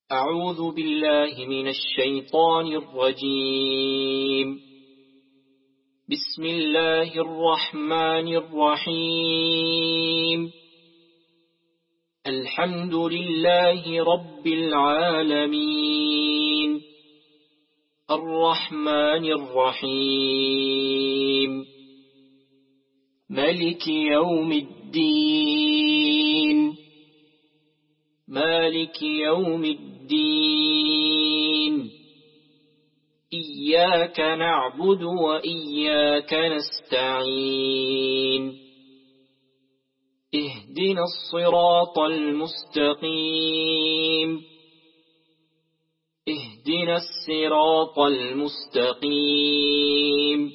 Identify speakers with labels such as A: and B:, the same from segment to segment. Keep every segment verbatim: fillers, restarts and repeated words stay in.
A: أعوذ بالله من الشيطان الرجيم. بسم الله الرحمن الرحيم. الحمد لله رب العالمين، الرحمن الرحيم، ملك يوم الدين، مالك يوم الدين، إياك نعبد وإياك نستعين، اهدنا الصراط المستقيم، اهدنا الصراط المستقيم،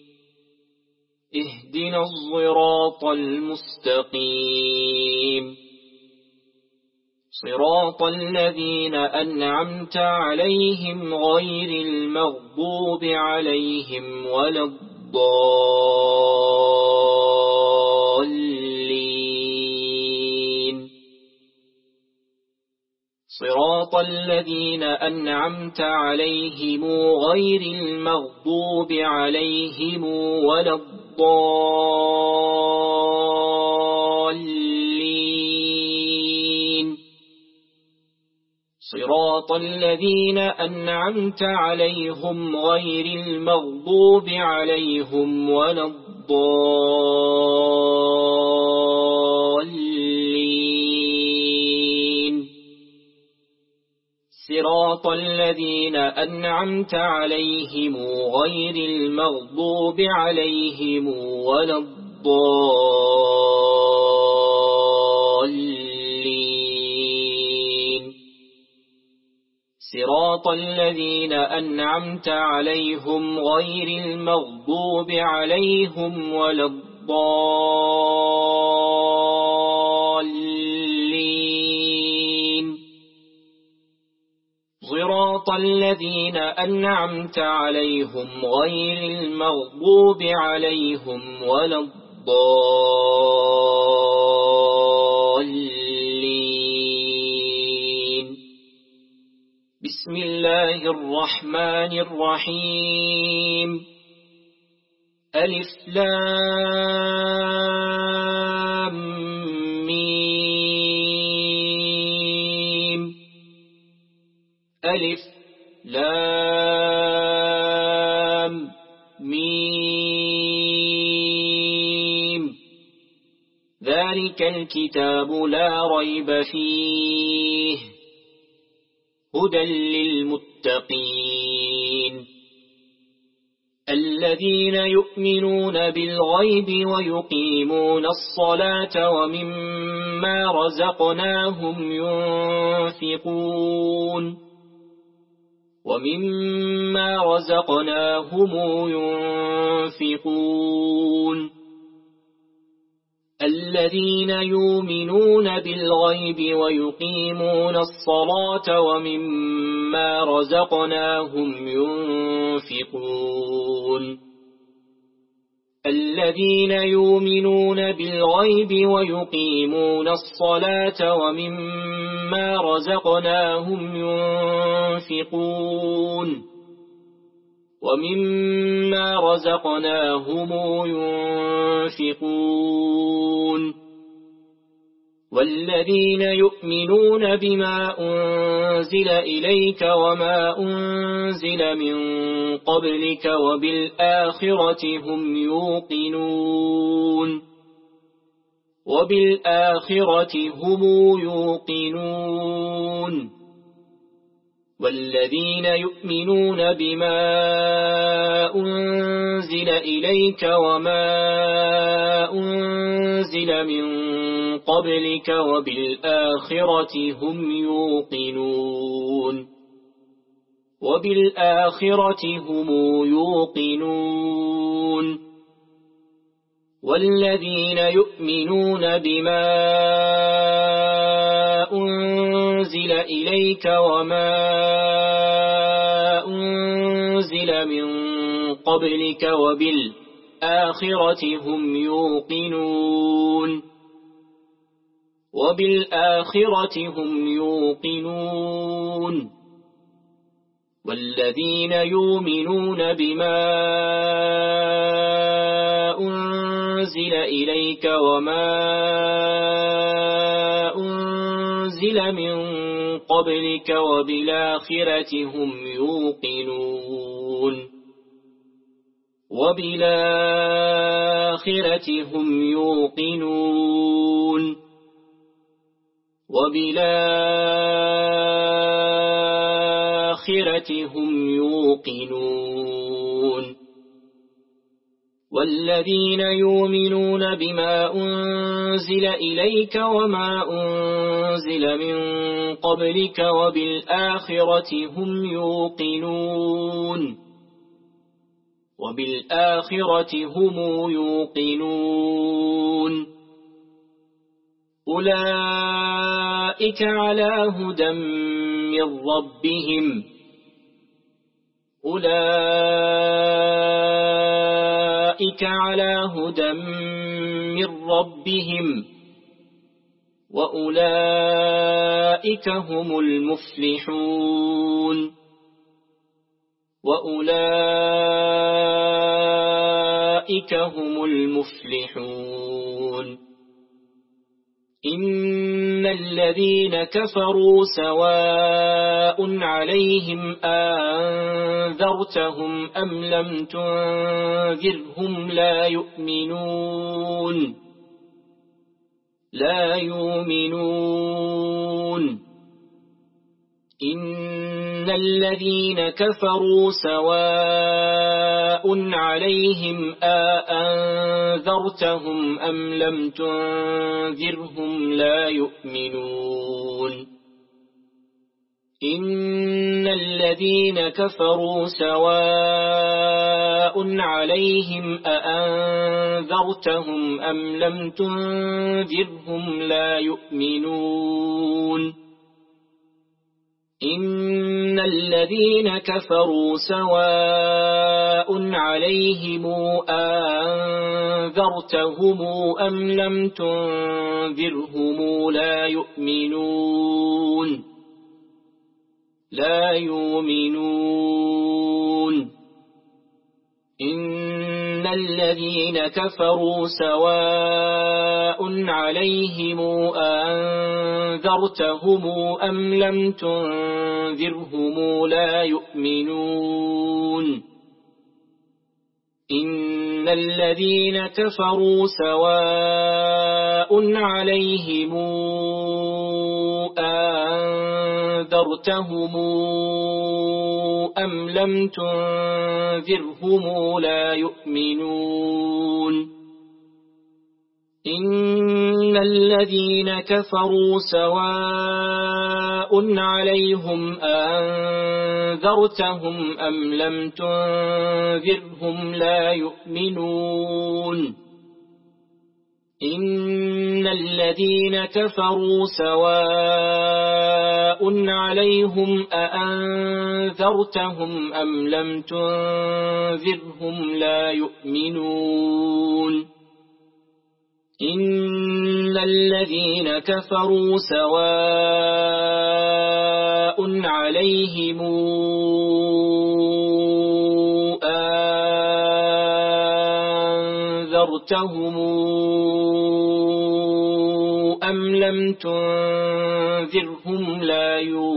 A: اهدنا الصراط المستقيم، صراط الذين أنعمت عليهم غير المغضوب عليهم ولا الضالين. صراط الذين أنعمت عليهم غير المغضوب عليهم ولا الضالين. صراط الذين أنعمت عليهم غير المغضوب عليهم ولا الضالين. صراط الذين أنعمت عليهم غير المغضوب عليهم ولا الضالين. صراط الذين أنعمت عليهم غير المغضوب عليهم ولا الضالين. صراط الذين أنعمت عليهم غير المغضوب عليهم ولا الضالين. بسم الله الرحمن الرحيم. ألف لام ميم. ألف لام ميم. ذلك الكتاب لا ريب فيه هدى للمتقين الذين يؤمنون بالغيب ويقيمون الصلاة ومما رزقناهم ينفقون ومما رزقناهم ينفقون الذين يؤمنون بالغيب ويقيمون الصلاة ومما رزقناهم ينفقون الذين يؤمنون بالغيب ويقيمون الصلاة ومما رزقناهم ينفقون ومما رزقناهم ينفقون والذين يؤمنون بما أنزل إليك وما أنزل من قبلك وبالآخرة هم يوقنون وبالآخرة هم يوقنون والذين يؤمنون بما أنزل إليك وما أنزل من قبلك وبالآخرة هم يوقنون وبالآخرة هم يوقنون والذين يؤمنون بما أنزل إليك وما أنزل من قبلك وبالآخرة هم يوقنون وبالآخرة هم يوقنون والذين يؤمنون بما أنزل إليك وما أنزل من قبلك وبالآخرة هم يوقنون وبالآخرة هم يوقنون وبالآخرة هم يوقنون والذين يؤمنون بما أنزل إليك وما أنزل من قبلك وبالآخرة هم يوقنون وبالآخرة هم يوقنون أولئك على هدى من ربهم أولئك على هدى من ربهم وأولئك هم المفلحون وأولئك هم المفلحون إن الذين كفروا سواء عليهم أنذرتهم أم لم تنذرهم لا يؤمنون لا يؤمنون إن الذين كفروا سواء عليهم أأنذرتهم أم لم تنذرهم لا يؤمنون إن الذين كفروا سواء عليهم أأنذرتهم أم لم تنذرهم لا يؤمنون إن الذين كفروا سواء عليهم أنذرتهم أم لم تنذرهم لا يؤمنون لا يؤمنون إن الذين كفروا سواء عليهم أنذرتهم أم لم تنذرهم لا يؤمنون إن الذين كفروا سواء عليهم أنذرتهم أم لم تنذرهم لا يؤمنون إن الذين كفروا سواء عليهم أنذرتهم أم لم تنذرهم لا يؤمنون إن الذين كفروا سواء عليهم أأنذرتهم أم لم تنذرهم لا يؤمنون إن الذين كفروا سواء عليهم أنذرتهم أم لم تنذرهم لا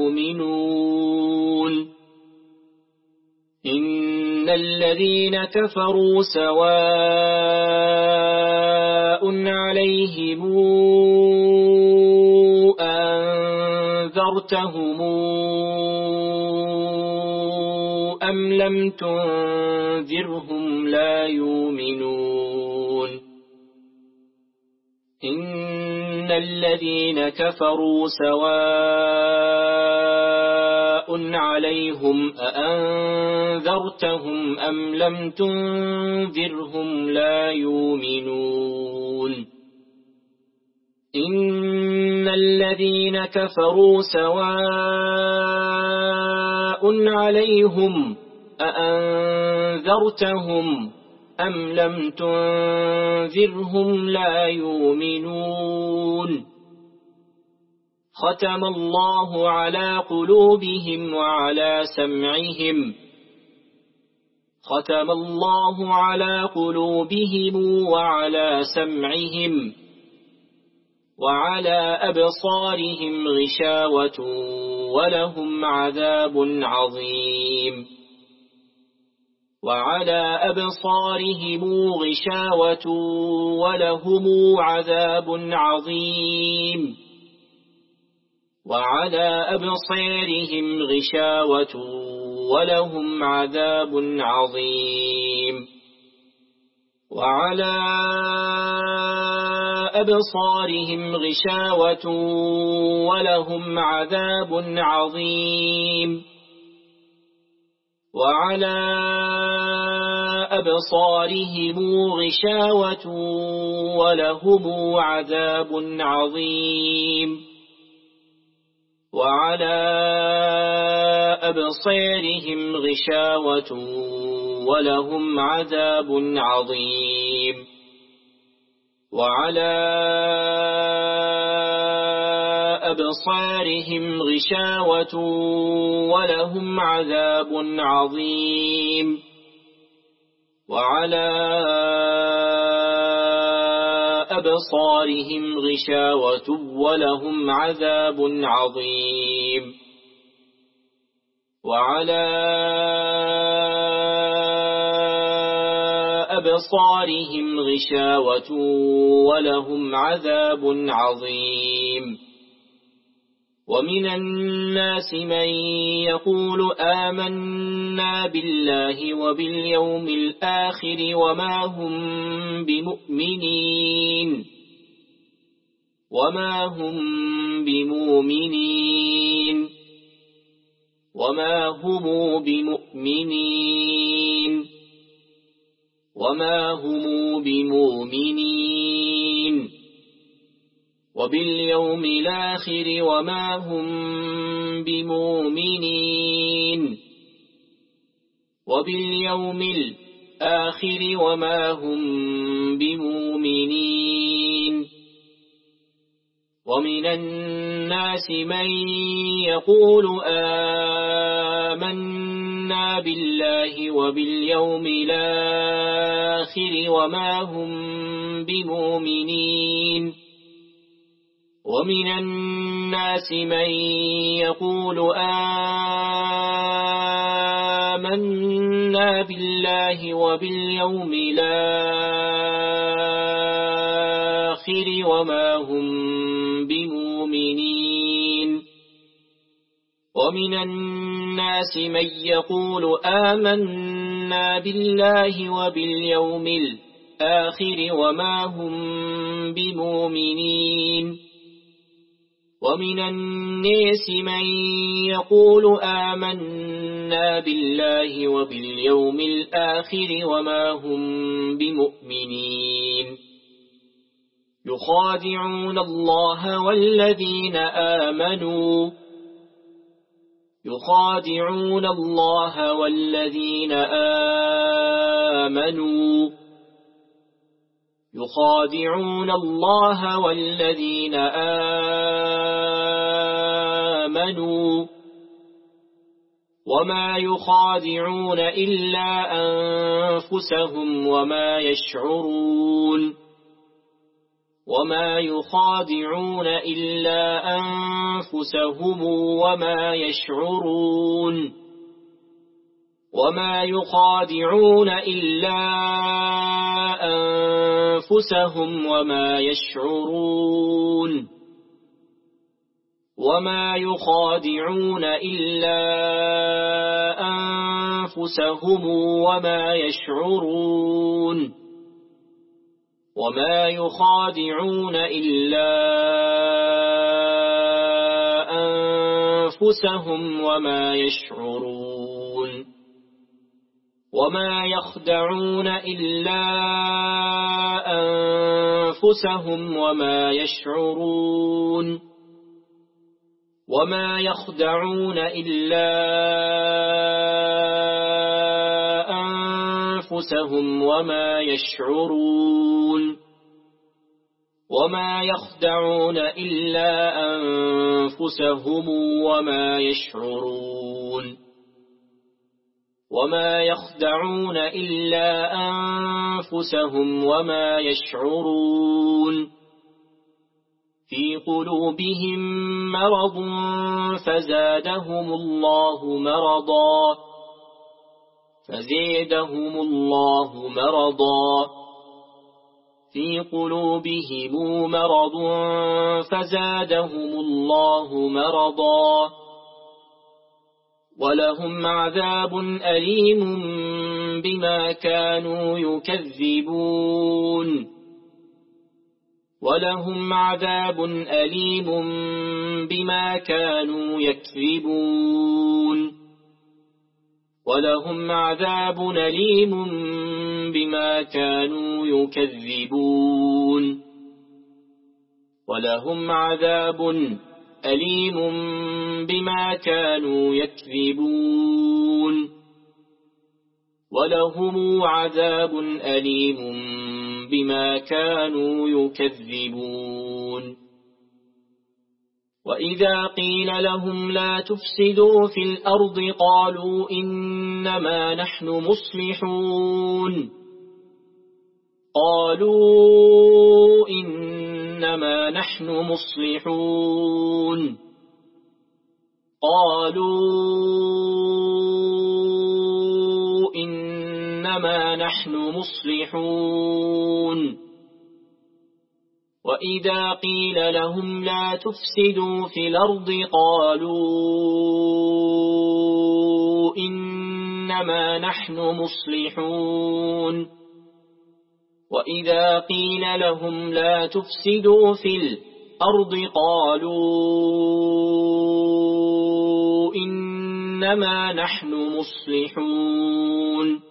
A: يؤمنون إن الذين كفروا سواء عليهم أنذرتهم أم لم تنذرهم لا يؤمنون إن الذين كفروا سواء عليهم أأنذرتهم أم لم تنذرهم لا يؤمنون إن الذين كفروا سواء عليهم أأنذرتهم أم لم تنذرهم لا يؤمنون ختم الله على قلوبهم وعلى سمعهم ختم الله على قلوبهم وعلى سمعهم وعلى أبصارهم غشاوة ولهم عذاب عظيم وعلى أبصارهم غشاوة ولهم عذاب عظيم وعلى أبصارهم غشاوة ولهم عذاب عظيم وعلى أبصارهم غشاوة ولهم عذاب عظيم وعلى أبصارهم غشاوة ولهم عذاب عظيم وعلى أبصارهم غشاوة ولهم عذاب عظيم وعلى أبصارهم غشاوة ولهم عذاب عظيم وعلى أبصارهم غشاوة ولهم عذاب عظيم وعلى أبصارهم غشاوة ولهم عذاب عظيم ومن الناس من يقول آمنا بالله وباليوم الآخر وما هم بمؤمنين وما هم بمؤمنين وما هم بمؤمنين وما هم بمؤمنين وباليوم الآخر وما هم بمؤمنين وباليوم الآخر وما هم بمؤمنين ومن الناس من يقول آمنا بالله وباليوم الآخر وما هم بمؤمنين ومن الناس من يقول آمنا بالله وباليوم الآخر وما هم بمؤمنين ومن الناس من يقول آمنا بالله وباليوم الآخر وما هم بمؤمنين ومن الناس من يقول آمنا بالله وباليوم الآخر وما هم بمؤمنين يخادعون الله والذين آمنوا يخادعون الله والذين آمنوا يخادعون الله والذين آمنوا وما يخادعون إلا أنفسهم وما يشعرون وما يخادعون إلا أنفسهم وما يشعرون وما يخادعون إلا أنفسهم وما يشعرون وما يخادعون إلا أنفسهم وما يشعرون وما يخادعون إلا أنفسهم وما يشعرون وما يخدعون إلا أنفسهم وما يشعرون وما يخدعون إلا أنفسهم وما يشعرون وما يخدعون إلا أنفسهم وما يشعرون وما يخدعون إلا أنفسهم وما يشعرون في قلوبهم مرض فزادهم الله مرضا فزادهم الله مرضا في قلوبهم مرض فزادهم الله مرضا ولهم عذاب أليم بما كانوا يكذبون ولهم عذاب أليم بما كانوا يكذبون ولهم عذاب أليم بما كانوا يكذبون ولهم عذاب أليم بما كانوا يكذبون ولهم عذاب أليم بما كانوا يكذبون وإذا قيل لهم لا تفسدوا في الأرض قالوا إنما نحن مصلحون قالوا إنما نحن مصلحون قالوا إنما نحن مصلحون وإذا قيل لهم لا تفسدوا في الأرض قالوا إنما نحن مصلحون وإذا قيل لهم لا تفسدوا في الأرض قالوا إنما نحن مصلحون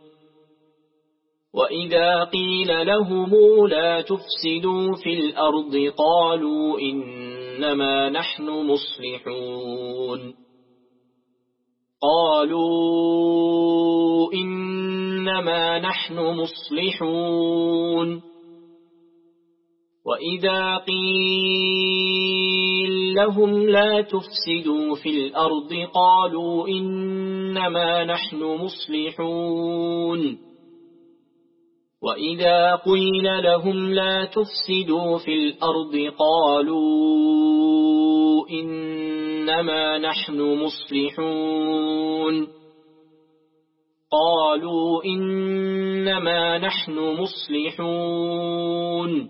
A: وإذا قيل لهم لا تفسدوا في الأرض قالوا إنما نحن مصلحون قالوا إنما نحن مصلحون وإذا قيل لهم لا تفسدوا في الأرض قالوا إنما نحن مصلحون وإذا قيل لهم لا تفسدوا في الأرض قالوا إنما نحن مصلحون قالوا إنما نحن مصلحون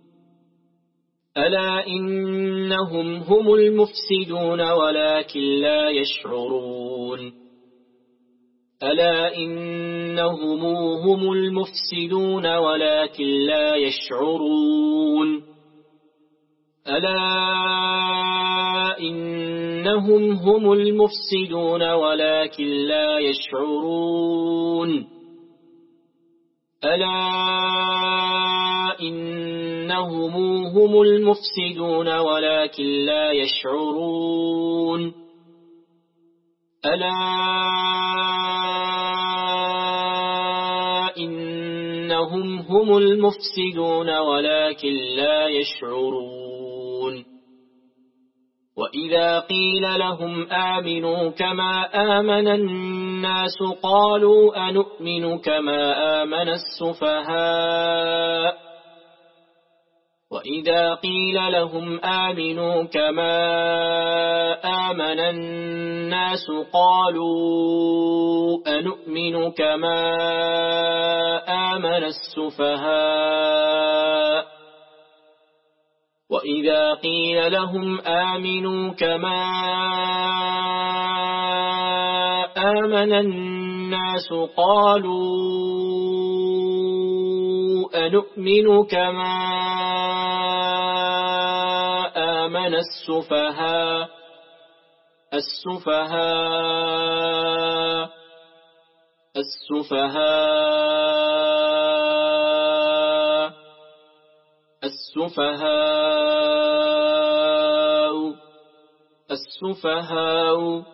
A: ألا إنهم هم المفسدون ولكن لا يشعرون ألا إنهم هم المفسدون ولكن لا يشعرون ألا إنهم هم المفسدون ولكن لا يشعرون ألا إنهم هم المفسدون ولكن لا يشعرون ألا إنهم هم المفسدون ولكن لا يشعرون وإذا قيل لهم آمنوا كما آمن الناس قالوا أنؤمن كما آمن السفهاء وإذا قيل لهم آمنوا كما آمن الناس قالوا أنؤمن كما آمن السفهاء وإذا قيل لهم آمنوا كما آمن الناس قالوا أنؤمن كما آمن السفهاء السفهاء السفهاء السفهاء السفهاء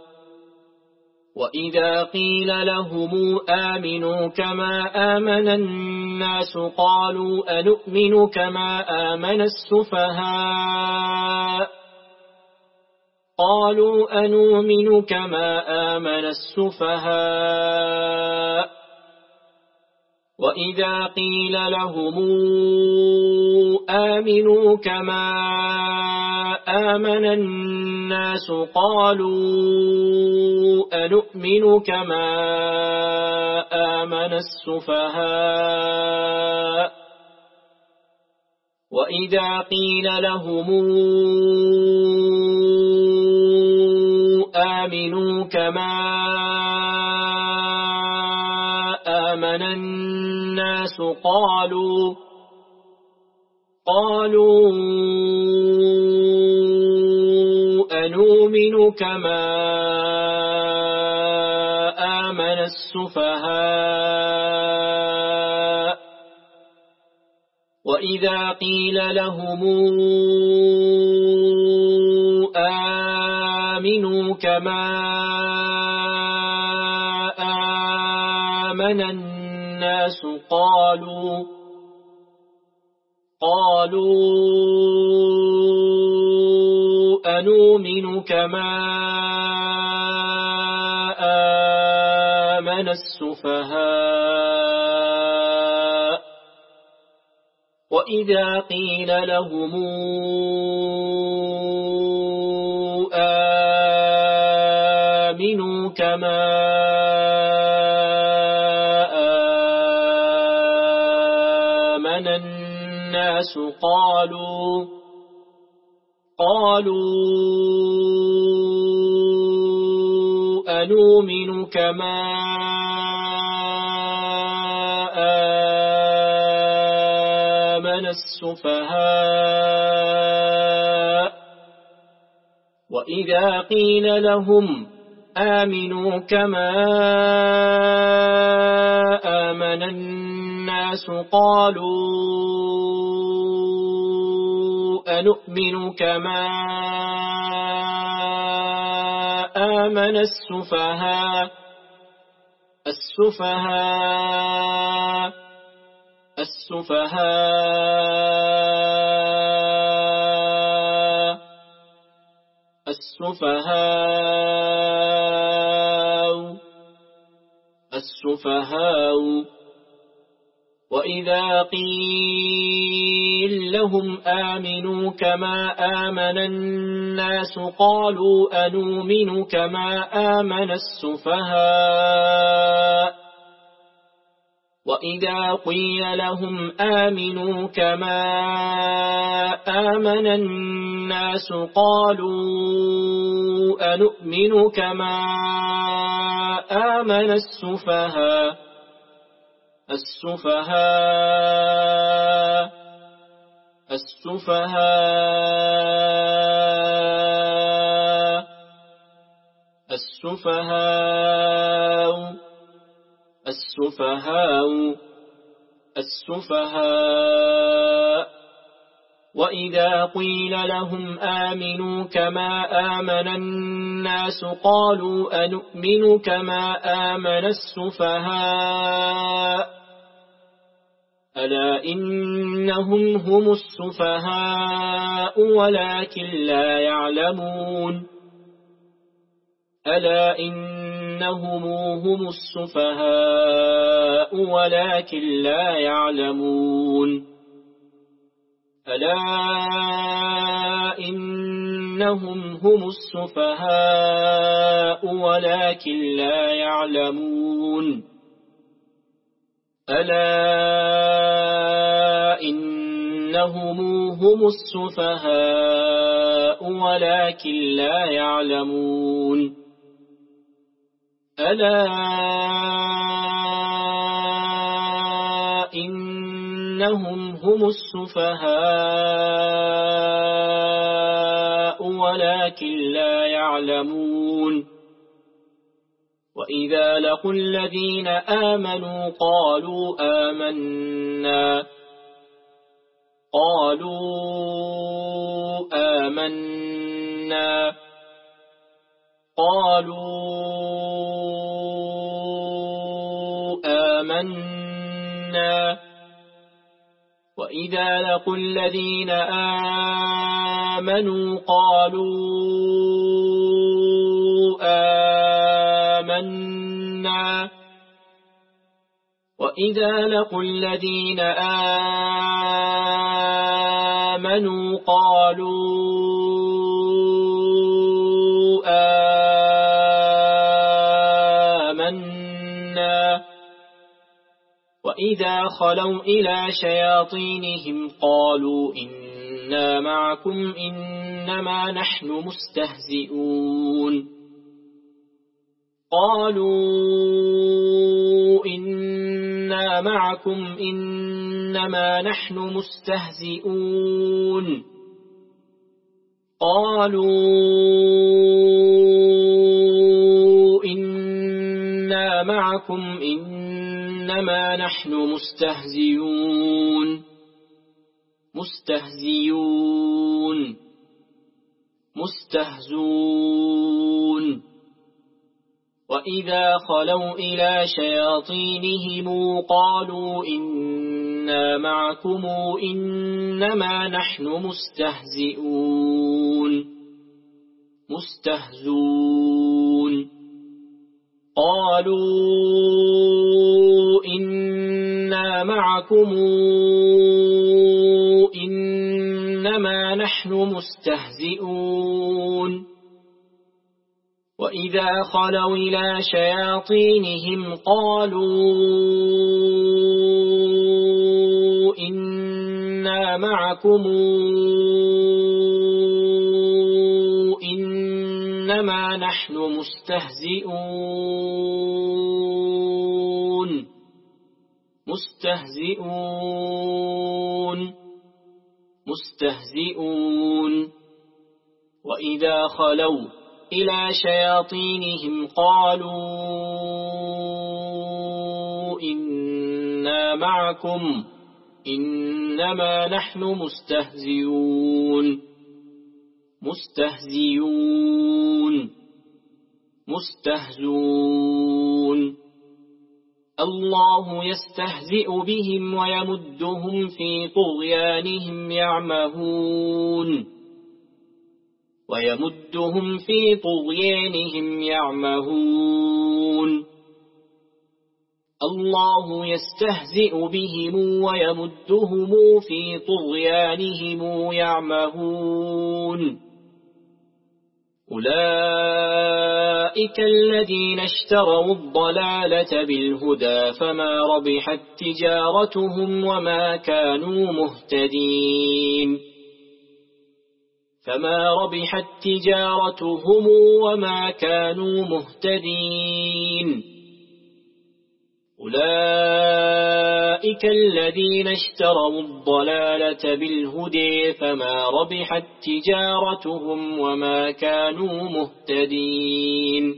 A: وإذا قيل لهم آمنوا كما آمن الناس الناس قالوا أنؤمن كما آمن السفهاء قالوا أنؤمن كما آمن السفهاء وإذا قيل لهم آمنوا كما آمن الناس قالوا أنؤمن كما آمن السفهاء وإذا قيل لهم آمنوا كما آمن الناس قالوا قالوا أنؤمن كما آمن السفهاء وإذا قيل لهم آمنوا كما آمن الناس قالوا قالوا أنؤمن كما آمن السفهاء وإذا قيل لهم آمنوا كما آمن الناس قالوا قالوا أنؤمن كما آمن السفهاء وإذا قيل لهم آمنوا كما آمن الناس قالوا أنؤمن كما آمن السفهاء السفهاء السفهاء السفهاء السفهاء وإذا قيل لهم آمنوا كما آمن الناس قالوا أنؤمن كما آمن السفهاء وإذا قيل لهم آمنوا كما آمن الناس قالوا أنؤمن كما آمن السفهاء السفهاء السفهاء السفهاء السفهاء السفهاء وإذا قيل لهم آمنوا كما آمن الناس قالوا أنؤمن كما آمن السفهاء ألا إنهم هم السفهاء ولكن لا يعلمون ألا إنهم هم السفهاء ولكن لا يعلمون ألا إنهم هم السفهاء ولكن لا يعلمون ألا إنهم هم السفهاء ولكن لا يعلمون ألا إنهم هم السفهاء ولكن لا يعلمون وإذا لقوا الذين آمنوا قالوا آمنا قالوا آمنا قالوا آمنا وإذا لقوا الذين آمنوا قالوا آمنا وإذا لقوا الذين آمنوا قالوا آمنا وإذا خلوا إلى شياطينهم قالوا إنا معكم إنما نحن مستهزئون قالوا إنا معكم إنما نحن مستهزئون قالوا إنا معكم إنما نحن مستهزئون مستهزئون مستهزئون وإذا خلوا إلى شياطينهم قالوا إنا معكم إنما نحن مستهزئون مستهزئون قالوا إنا معكم إنما نحن مستهزئون وإذا خلوا إلى شياطينهم قالوا إنا معكم إنما نحن مستهزئون مستهزئون مستهزئون وإذا خلوا إلى شياطينهم قالوا إنا معكم إنما نحن مستهزئون مستهزئون مستهزئون الله يستهزئ بهم ويمدهم في طغيانهم يعمهون ويمدهم في طغيانهم يعمهون الله يستهزئ بهم ويمدهم في طغيانهم يعمهون أولئك الذين اشتروا الضلالة بالهدى فما ربحت تجارتهم وما كانوا مهتدين فما ربحت تجارتهم وما كانوا مهتدين أولئك الذين اشتروا الضلالة بالهدى فما ربحت تجارتهم وما كانوا مهتدين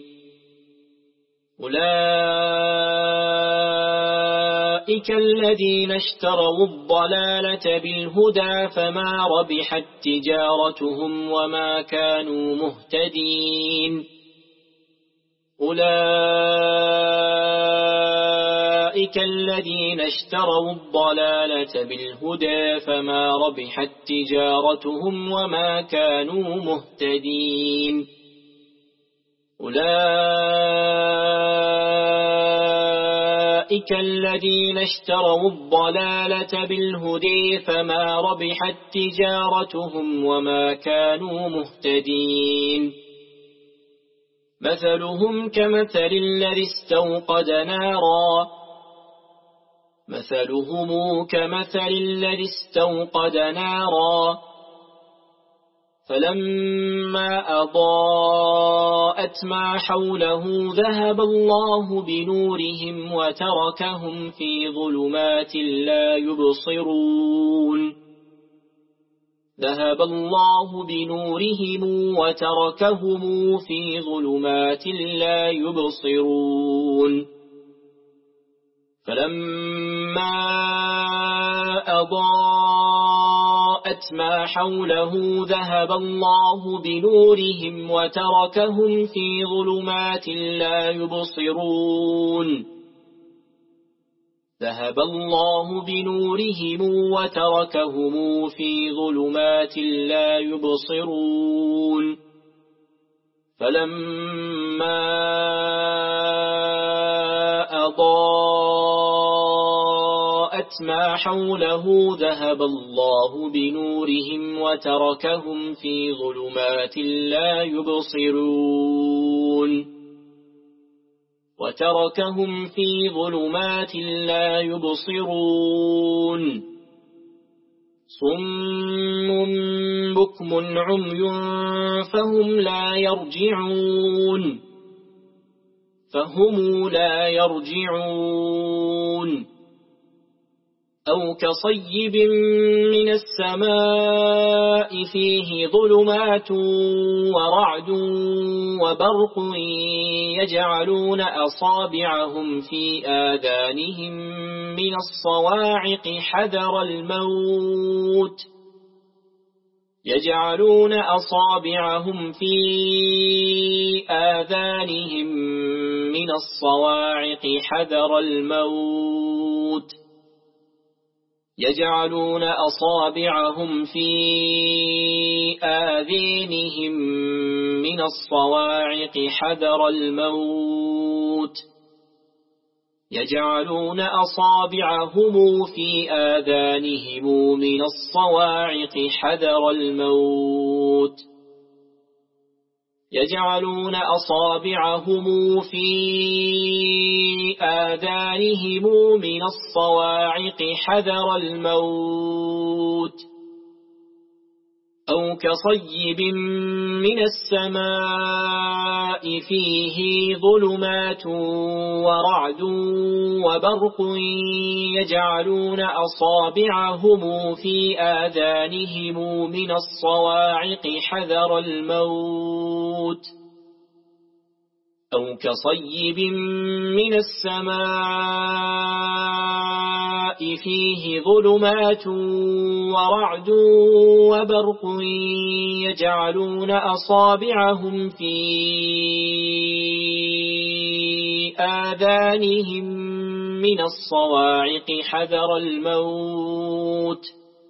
A: أولئك الذين اشتروا الضلالة بالهدى فما ربحت تجارتهم وما كانوا مهتدين أولئك الذين اشتروا الضلالة بالهدى فما ربحت تجارتهم وما كانوا مهتدين أولئك الذين اشتروا الضلالة بالهدى فما ربحت تجارتهم وما كانوا مهتدين مثلهم كمثل الذي استوقد نارا مثلهم كمثل الذي استوقد نارا فلما أضاءت ما حوله ذهب الله بنورهم وتركهم في ظلمات لا يبصرون ذهب الله بنورهم وتركهم في ظلمات لا يبصرون فلما أضاءت ما حوله ذهب الله بنورهم وتركهم في ظلمات لا يبصرون ذهب الله بنورهم وتركهم في ظلمات لا يبصرون فلما أضاءت ما حوله ذهب الله بنورهم وتركهم في ظلمات لا يبصرون وتركهم في ظلمات لا يبصرون صم بكم عمي فهم لا يرجعون فهم لا يرجعون أو كصيب من السماء فيه ظلمات ورعد وبرق يجعلون أصابعهم في آذانهم من الصواعق حذر الموت يجعلون أصابعهم في آذانهم من الصواعق حذر الموت يجعلون أصابعهم في آذانهم من الصواعق حذر الموت يجعلون أصابعهم في آذانهم من الصواعق حذر الموت يجعلون أصابعهم في آذانهم من الصواعق حذر الموت أو كصيب من السماء فيه ظلمات ورعد وبرق يجعلون أصابعهم في آذانهم من الصواعق حذر الموت أو كصيب من السماء فيه ظلمات ورعد وبرق يجعلون أصابعهم في آذانهم من الصواعق حذر الموت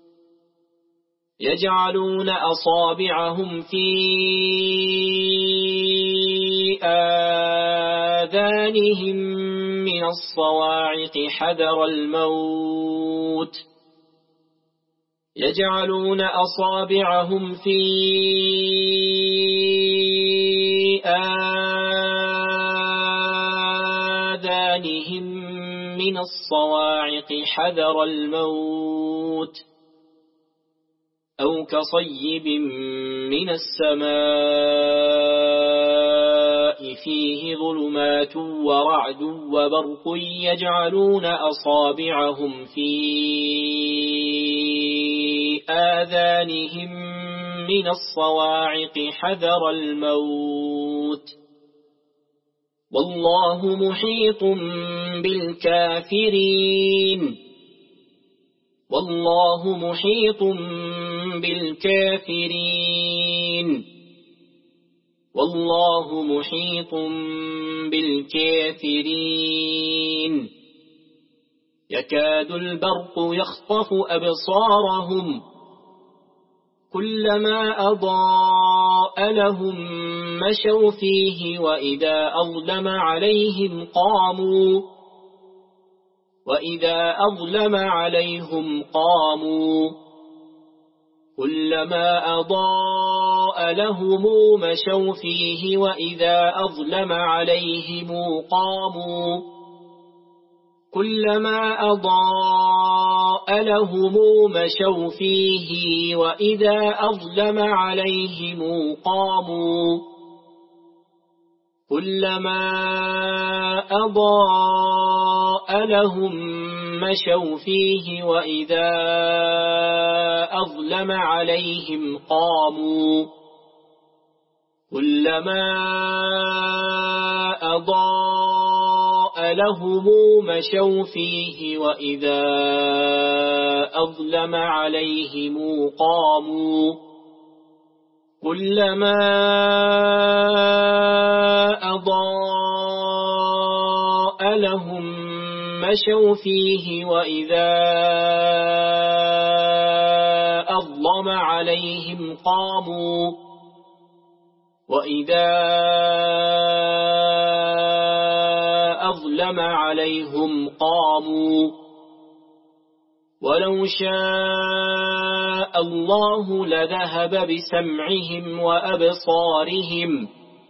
A: يجعلون أصابعهم في آذانهم من الصواعق حذر الموت يجعلون أصابعهم في آذانهم من الصواعق حذر الموت أو كصيب من السماء فيه ظلمات ورعد وبرق يجعلون أصابعهم في آذانهم من الصواعق حذر الموت والله محيط بالكافرين والله محيط بالكافرين والله محيط بالكافرين يكاد البرق يخطف أبصارهم كلما أضاء لهم مشوا فيه وإذا أظلم عليهم قاموا وإذا أظلم عليهم قاموا كلما أضاء لهم مشوا فيه وإذا أظلم عليهم قاموا كلما أضاء لهم مشوا فيه وإذا أظلم عليهم قاموا كلما أضاء لهم مشوا فيه وإذا أظلم عليهم قاموا كلما أضاء لهم مشوا فيه وإذا أظلم عليهم قاموا كلما أضاء لهم مشوا فيه وإذا أظلم عليهم قاموا وإذا أظلم عليهم قاموا ولو شاء الله لذهب بسمعهم وأبصارهم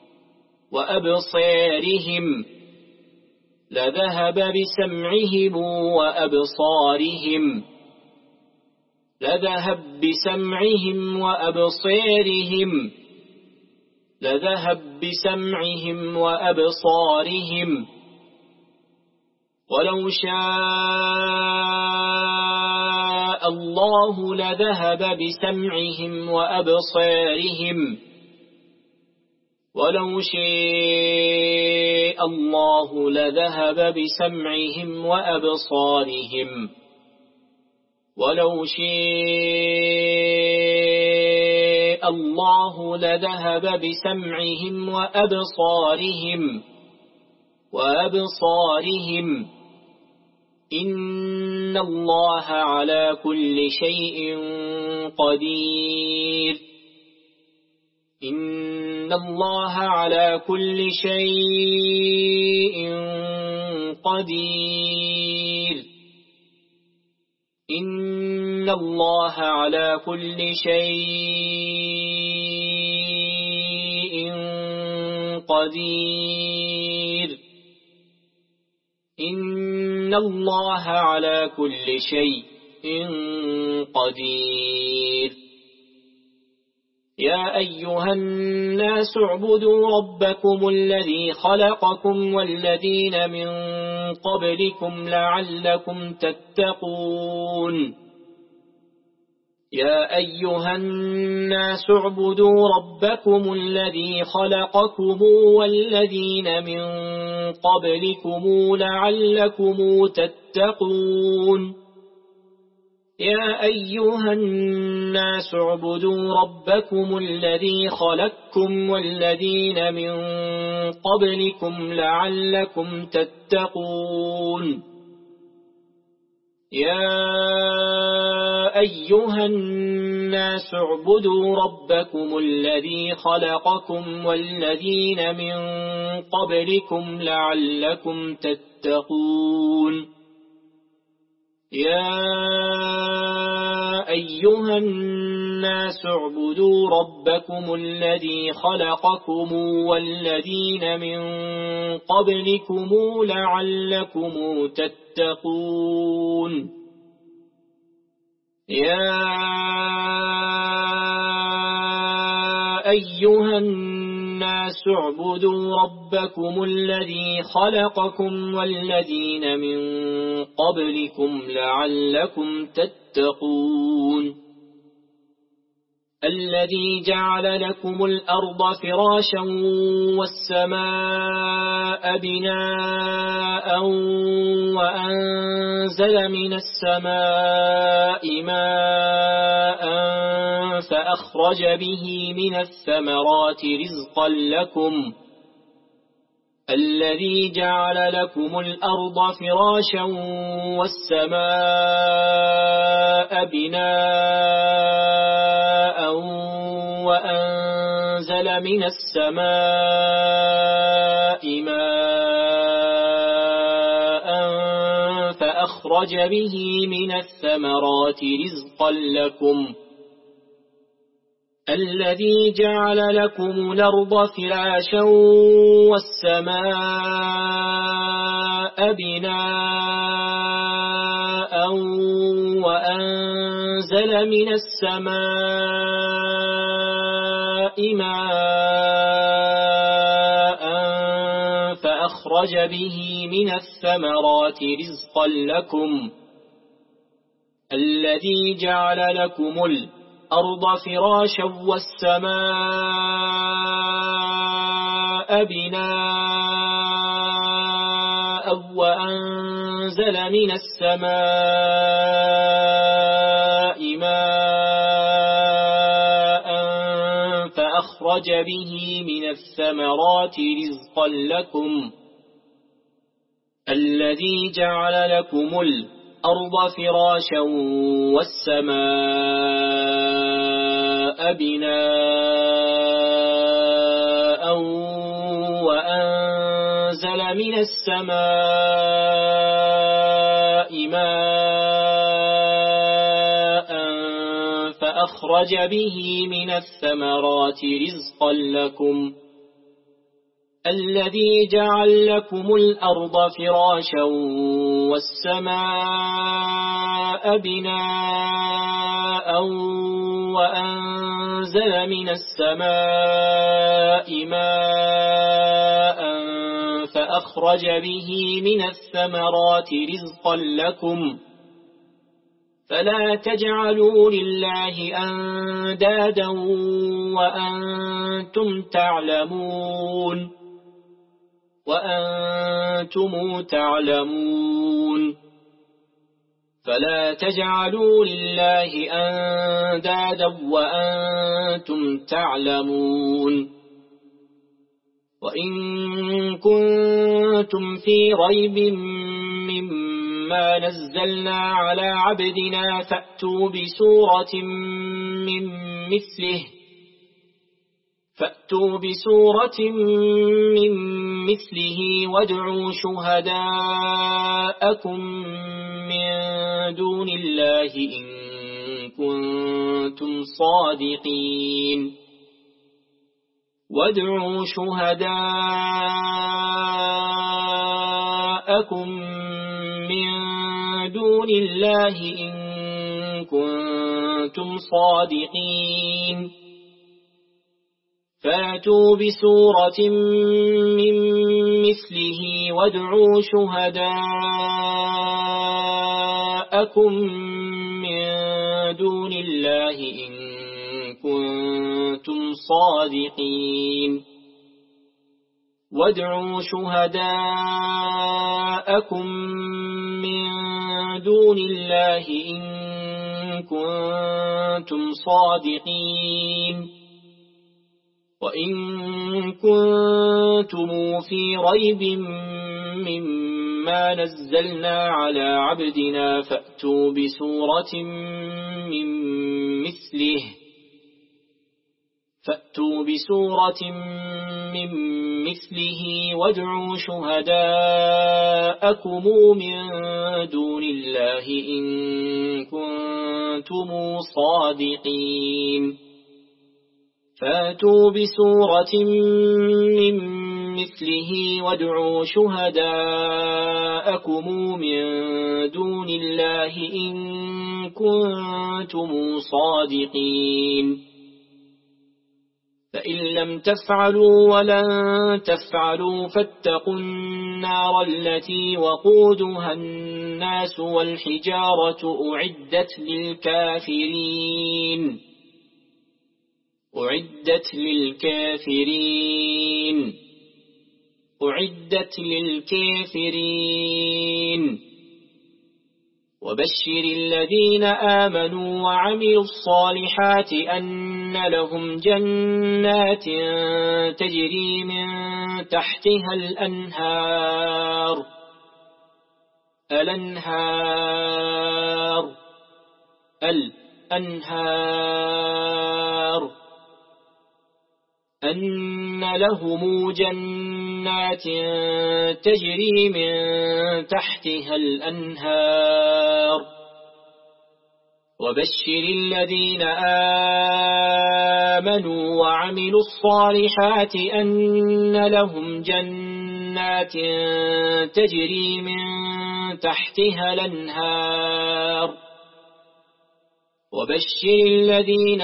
A: وأبصارهم لذهب بسمعهم وأبصارهم لذهب بسمعهم وأبصارهم لذهب بسمعهم وأبصارهم ولو شاء الله لذهب بسمعهم وأبصارهم ولو شاء الله لذهب بسمعهم وأبصارهم ولو شاء الله لذهب بسمعهم وأبصارهم وأبصارهم إن الله على كل شيء قدير إن الله على كل شيء قدير إن الله على كل شيء قدير إن الله على كل شيء قدير يا أيها الناس اعبدوا ربكم الذي خلقكم والذين من قبلكم لعلكم تتقون يا أيها الناس اعبدوا ربكم الذي خلقكم والذين من قبلكم لعلكم تتقون يا أيها الناس اعبدوا ربكم الذي خلقكم والذين من قبلكم لعلكم تتقون يا أيها الناس اعبدوا ربكم الذي خلقكم والذين من قبلكم لعلكم تتقون يا أيها الناس اعبدوا ربكم الذي خلقكم والذين من قبلكم لعلكم تتقون يا أيها الناس اعبدوا ربكم الذي خلقكم والذين من قبلكم لعلكم تتقون الذي جعل لكم الأرض فراشا والسماء بناء وأنزل من السماء ماء فأخرج به من الثمرات رزقا لكم الذي جعل لكم الأرض فراشا والسماء بناء وأنزل من السماء ماء فأخرج به من الثمرات رزقا لكم الذي جعل لكم الأرض فراشا والسماء بناء وأنزل من السماء ماء فأخرج به من الثمرات رزقا لكم الذي جعل لكم الأرض أرض فراشا والسماء بناء وأنزل من السماء ماء فأخرج به من الثمرات رزقا لكم الذي جعل لكم الأرض فراشا والسماء بناء وأنزل من السماء ماء فأخرج به من الثمرات رزقا لكم الذي جعل لكم الأرض فراشا والسماء بناء وأنزل من السماء ماء فأخرج به من الثمرات رزقا لكم فلا تجعلوا لله أندادا وأنتم تعلمون وأنتم تعلمون فلا تجعلوا لله أندادا وأنتم تعلمون وإن كنتم في ريب مما نزلنا على عبدنا فأتوا بسورة من مثله فأتوا بسورة من مثله وادعوا شهداءكم من دون الله إن كنتم صادقين وادعوا شهداءكم من دون الله إن كنتم صادقين فاتوا بسورة من مثله وادعوا شهداءكم من دون الله إن كنتم صادقين وادعوا شهداءكم من دون الله إن كنتم صادقين وإن كنتم في ريب مما نزلنا على عبدنا فأتوا بسورة من مثله فأتوا بسورة من مثله وادعوا شهداءكم من دون الله إن كنتم صادقين فاتوا بسورة من مثله وادعوا شهداءكم من دون الله إن كنتم صادقين فإن لم تفعلوا ولن تفعلوا فاتقوا النار التي وقودها الناس والحجارة أعدت للكافرين أعدت للكافرين أعدت للكافرين وبشر الذين آمنوا وعملوا الصالحات أن لهم جنات تجري من تحتها الأنهار الأنهار الأنهار أن لهم جنات تجري من تحتها الأنهار وبشر الذين آمنوا وعملوا الصالحات أن لهم جنات تجري من تحتها الأنهار وبشر الذين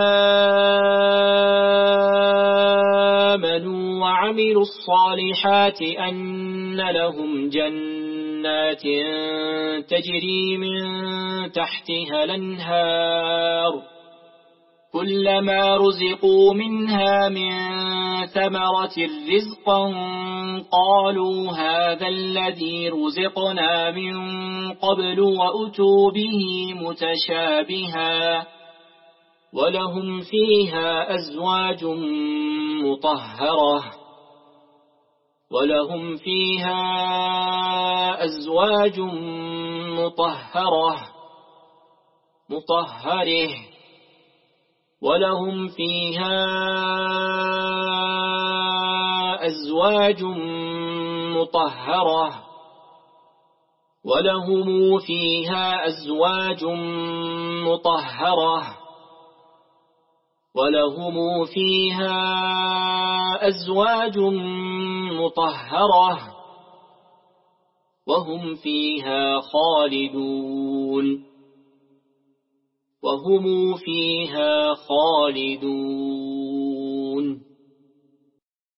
A: آمنوا وعملوا الصالحات أن لهم جنات تجري من تحتها الأنهار كلما رزقوا منها من ثمرة رزقا قالوا هذا الذي رزقنا من قبل وأتوا به متشابها ولهم فيها أزواج مطهرة ولهم فيها أزواج مطهرة مطهره ولهم فيها أزواج مطهرة ولهم فيها أزواج مطهرة ولهم فيها أزواج مطهرة وهم فيها خالدون وهم فيها خالدون